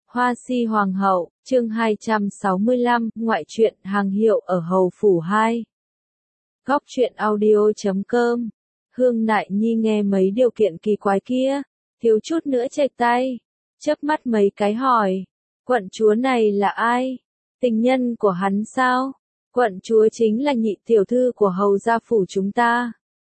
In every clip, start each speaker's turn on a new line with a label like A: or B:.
A: Hoa Si Hoàng hậu, chương 265, ngoại truyện hàng hiệu ở Hầu Phủ 2. Góc truyện audio.com. Hương Nại Nhi nghe mấy điều kiện kỳ quái kia, thiếu chút nữa chệch tay, chớp mắt mấy cái hỏi, quận chúa này là ai? Tình nhân của hắn sao? Quận chúa chính là nhị tiểu thư của hầu gia phủ chúng ta.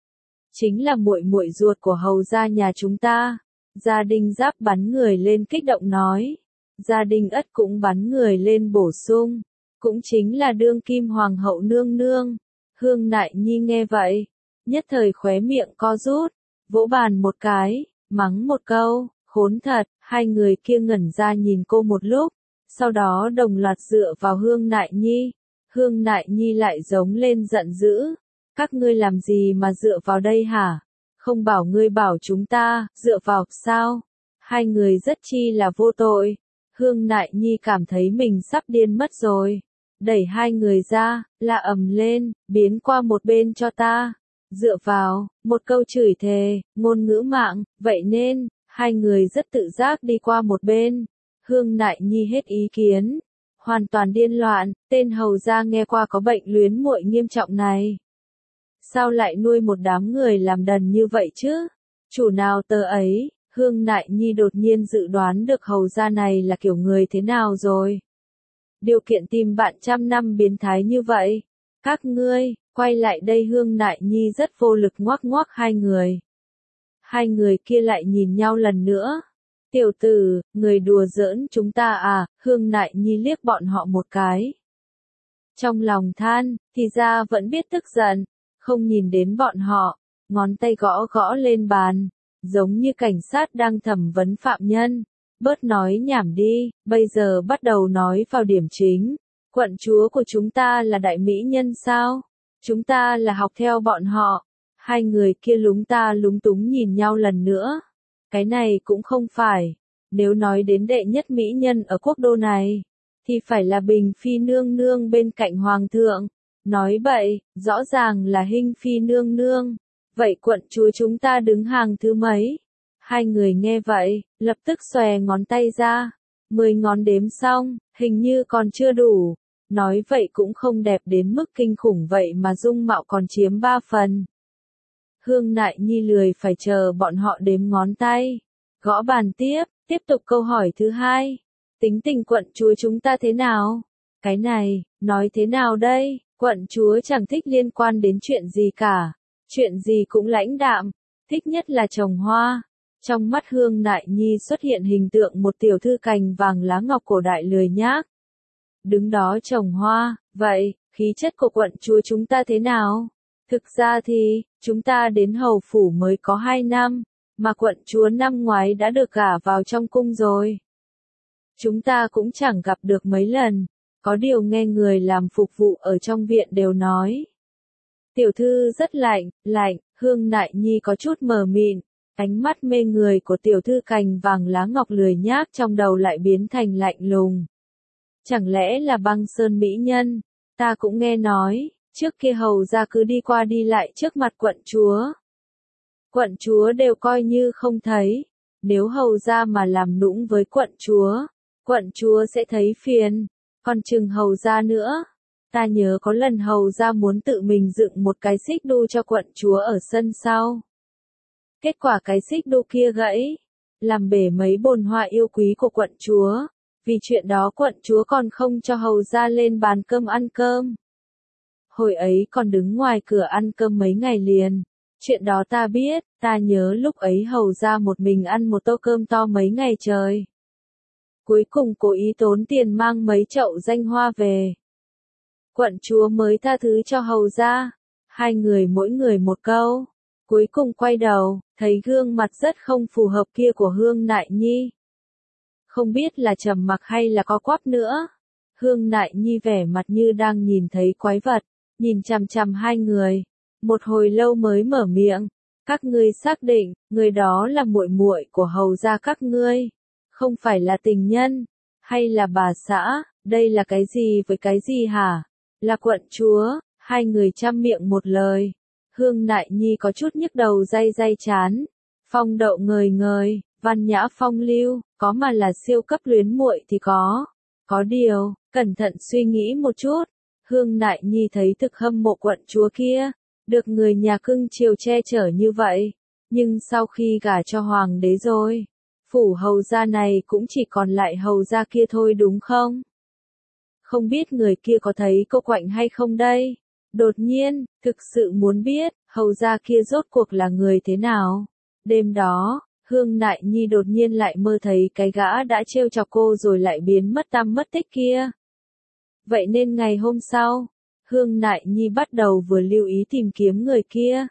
A: Chính là muội muội ruột của hầu gia nhà chúng ta. Gia Đình Giáp bắn người lên kích động nói. Gia Đình Ất cũng bắn người lên bổ sung. Cũng chính là đương kim hoàng hậu nương nương. Hương Nại Nhi nghe vậy, nhất thời khóe miệng co rút, vỗ bàn một cái, mắng một câu, khốn thật. Hai người kia ngẩn ra nhìn cô một lúc, sau đó đồng loạt dựa vào Hương Nại Nhi. Hương Nại Nhi lại giống lên giận dữ. Các ngươi làm gì mà dựa vào đây hả? Không bảo ngươi bảo chúng ta, dựa vào, sao? Hai người rất chi là vô tội. Hương Nại Nhi cảm thấy mình sắp điên mất rồi. Đẩy hai người ra, la ầm lên, biến qua một bên cho ta. Dựa vào, một câu chửi thề, ngôn ngữ mạng, vậy nên, hai người rất tự giác đi qua một bên. Hương Nại Nhi hết ý kiến. Hoàn toàn điên loạn, tên hầu gia nghe qua có bệnh luyến muội nghiêm trọng này. Sao lại nuôi một đám người làm đần như vậy chứ? Chủ nào tờ ấy? Hương Nại Nhi đột nhiên dự đoán được hầu gia này là kiểu người thế nào rồi. Điều kiện tìm bạn trăm năm biến thái như vậy. Các ngươi, quay lại đây. Hương Nại Nhi rất vô lực ngoắc ngoắc hai người. Hai người kia lại nhìn nhau lần nữa. Tiểu tử, người đùa giỡn chúng ta à? Hương Nại Nhi liếc bọn họ một cái. Trong lòng than, thì ra vẫn biết tức giận. Không nhìn đến bọn họ, ngón tay gõ gõ lên bàn, giống như cảnh sát đang thẩm vấn phạm nhân. Bớt nói nhảm đi, bây giờ bắt đầu nói vào điểm chính. Quận chúa của chúng ta là đại mỹ nhân sao? Chúng ta là học theo bọn họ. Hai người kia lúng ta lúng túng nhìn nhau lần nữa. Cái này cũng không phải. Nếu nói đến đệ nhất mỹ nhân ở quốc đô này, thì phải là Bình Phi nương nương bên cạnh hoàng thượng. Nói bậy, rõ ràng là Hinh Phi nương nương. Vậy quận chúa chúng ta đứng hàng thứ mấy? Hai người nghe vậy, lập tức xòe ngón tay ra. 10 ngón đếm xong, hình như còn chưa đủ. Nói vậy cũng không đẹp đến mức kinh khủng vậy mà dung mạo còn chiếm 3 phần. Hương Nại Nhi lười phải chờ bọn họ đếm ngón tay. Gõ bàn tiếp tục câu hỏi thứ hai. Tính tình quận chúa chúng ta thế nào? Cái này, nói thế nào đây? Quận chúa chẳng thích liên quan đến chuyện gì cả. Chuyện gì cũng lãnh đạm. Thích nhất là trồng hoa. Trong mắt Hương Nại Nhi xuất hiện hình tượng một tiểu thư cành vàng lá ngọc cổ đại lười nhác. Đứng đó trồng hoa, vậy, khí chất của quận chúa chúng ta thế nào? Thực ra thì, chúng ta đến hầu phủ mới có 2 năm, mà quận chúa năm ngoái đã được gả vào trong cung rồi. Chúng ta cũng chẳng gặp được mấy lần, có điều nghe người làm phục vụ ở trong viện đều nói. Tiểu thư rất lạnh, Hương Nại Nhi có chút mờ mịn, ánh mắt mê người của tiểu thư cành vàng lá ngọc lười nhác trong đầu lại biến thành lạnh lùng. Chẳng lẽ là Băng Sơn mỹ nhân? Ta cũng nghe nói, trước kia hầu gia cứ đi qua đi lại trước mặt quận chúa. Quận chúa đều coi như không thấy, nếu hầu gia mà làm nũng với quận chúa sẽ thấy phiền, còn chừng hầu gia nữa. Ta nhớ có lần hầu gia muốn tự mình dựng một cái xích đu cho quận chúa ở sân sau. Kết quả cái xích đu kia gãy, làm bể mấy bồn hoa yêu quý của quận chúa. Vì chuyện đó quận chúa còn không cho hầu gia lên bàn cơm ăn cơm. Hồi ấy còn đứng ngoài cửa ăn cơm mấy ngày liền. Chuyện đó ta biết, ta nhớ lúc ấy hầu gia một mình ăn một tô cơm to mấy ngày trời. Cuối cùng cố ý tốn tiền mang mấy chậu danh hoa về. Quận chúa mới tha thứ cho hầu gia. Hai người mỗi người một câu. Cuối cùng quay đầu, thấy gương mặt rất không phù hợp kia của Hương Nại Nhi. Không biết là trầm mặc hay là có quắp nữa. Hương Nại Nhi vẻ mặt như đang nhìn thấy quái vật, nhìn chằm chằm hai người. Một hồi lâu mới mở miệng. Các ngươi xác định, người đó là muội muội của hầu gia các ngươi. Không phải là tình nhân, hay là bà xã, đây là cái gì với cái gì hả? Là quận chúa, hai người chăm miệng một lời. Hương Nại Nhi có chút nhức đầu day chán. Phong Đậu ngời ngời, văn nhã phong lưu, có mà là siêu cấp luyến muội thì có. Có điều, cẩn thận suy nghĩ một chút, Hương Nại Nhi thấy thực hâm mộ quận chúa kia, được người nhà cưng chiều che chở như vậy, nhưng sau khi gả cho hoàng đế rồi, phủ hầu gia này cũng chỉ còn lại hầu gia kia thôi đúng không? Không biết người kia có thấy cô Quạnh hay không đây? Đột nhiên, thực sự muốn biết, hầu gia kia rốt cuộc là người thế nào? Đêm đó, Hương Nại Nhi đột nhiên lại mơ thấy cái gã đã trêu chọc cô rồi lại biến mất tăm mất tích kia. Vậy nên ngày hôm sau, Hương Nại Nhi bắt đầu vừa lưu ý tìm kiếm người kia,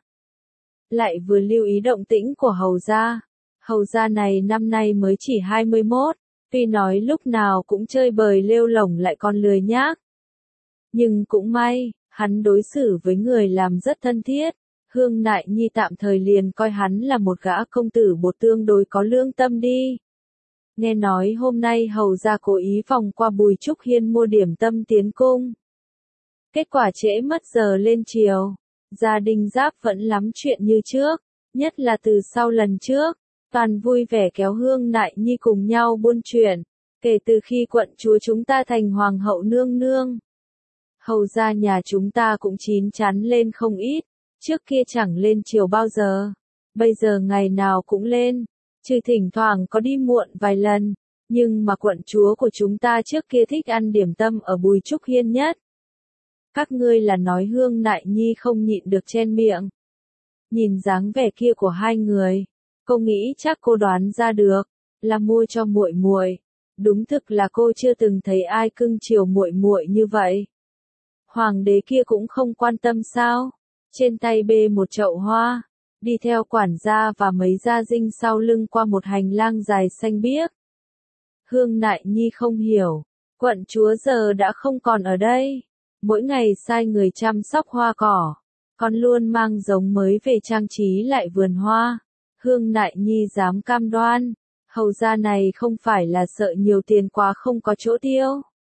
A: lại vừa lưu ý động tĩnh của hầu gia. Hầu gia này năm nay mới chỉ 21, tuy nói lúc nào cũng chơi bời lêu lổng lại còn lười nhác. Nhưng cũng may, hắn đối xử với người làm rất thân thiết. Hương Nại Nhi tạm thời liền coi hắn là một gã công tử bột tương đối có lương tâm đi. Nghe nói hôm nay hầu gia cố ý vòng qua Bùi Trúc Hiên mua điểm tâm tiến cung. Kết quả trễ mất giờ lên chiều. Gia đình Giáp vẫn lắm chuyện như trước, nhất là từ sau lần trước, toàn vui vẻ kéo Hương Nại Nhi cùng nhau buôn chuyện, kể từ khi quận chúa chúng ta thành hoàng hậu nương nương. Hầu gia nhà chúng ta cũng chín chắn lên không ít, trước kia chẳng lên chiều bao giờ, bây giờ ngày nào cũng lên, trừ thỉnh thoảng có đi muộn vài lần, nhưng mà quận chúa của chúng ta trước kia thích ăn điểm tâm ở Bùi Trúc Hiên nhất. Các ngươi là nói Hương Nại Nhi không nhịn được chen miệng. Nhìn dáng vẻ kia của hai người, cô nghĩ chắc cô đoán ra được, là mua cho muội muội. Đúng thực là cô chưa từng thấy ai cưng chiều muội muội như vậy. Hoàng đế kia cũng không quan tâm sao? Trên tay bê một chậu hoa, đi theo quản gia và mấy gia dinh sau lưng qua một hành lang dài xanh biếc. Hương Nại Nhi không hiểu, quận chúa giờ đã không còn ở đây. Mỗi ngày sai người chăm sóc hoa cỏ, còn luôn mang giống mới về trang trí lại vườn hoa. Hương Nại Nhi dám cam đoan, hầu gia này không phải là sợ nhiều tiền quá không có chỗ tiêu,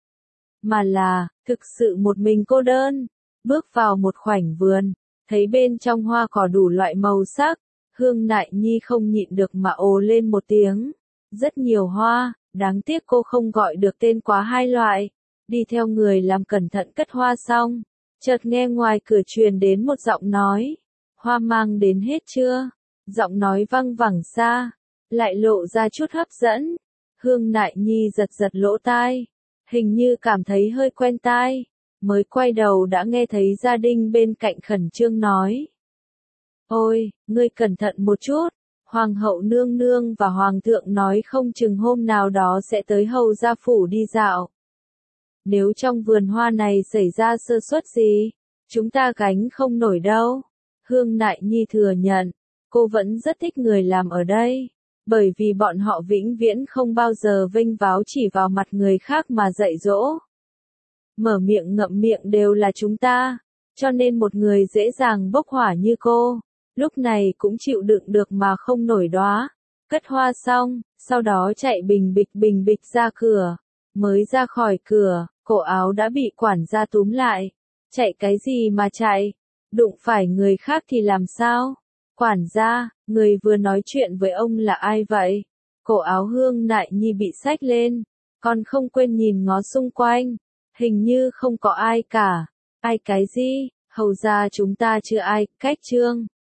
A: mà là, thực sự một mình cô đơn, bước vào một khoảnh vườn, thấy bên trong hoa cỏ đủ loại màu sắc, Hương Nại Nhi không nhịn được mà ồ lên một tiếng. Rất nhiều hoa, đáng tiếc cô không gọi được tên quá hai loại. Đi theo người làm cẩn thận cất hoa xong, chợt nghe ngoài cửa truyền đến một giọng nói. Hoa mang đến hết chưa? Giọng nói văng vẳng xa, lại lộ ra chút hấp dẫn. Hương Nại Nhi giật giật lỗ tai, hình như cảm thấy hơi quen tai, mới quay đầu đã nghe thấy gia đình bên cạnh khẩn trương nói. Ôi, ngươi cẩn thận một chút, Hoàng hậu nương nương và Hoàng thượng nói không chừng hôm nào đó sẽ tới hầu gia phủ đi dạo. Nếu trong vườn hoa này xảy ra sơ suất gì, chúng ta gánh không nổi đâu. Hương Nại Nhi thừa nhận, cô vẫn rất thích người làm ở đây, bởi vì bọn họ vĩnh viễn không bao giờ vênh váo chỉ vào mặt người khác mà dạy dỗ. Mở miệng ngậm miệng đều là chúng ta, cho nên một người dễ dàng bốc hỏa như cô, lúc này cũng chịu đựng được mà không nổi đoá. Cất hoa xong, sau đó chạy bình bịch ra cửa, mới ra khỏi cửa. Cổ áo đã bị quản gia túm lại. Chạy cái gì mà chạy? Đụng phải người khác thì làm sao? Quản gia, người vừa nói chuyện với ông là ai vậy? Cổ áo Hương Nại Nhi bị xách lên, còn không quên nhìn ngó xung quanh. Hình như không có ai cả. Ai cái gì? Hầu gia chúng ta chưa ai, cách trương.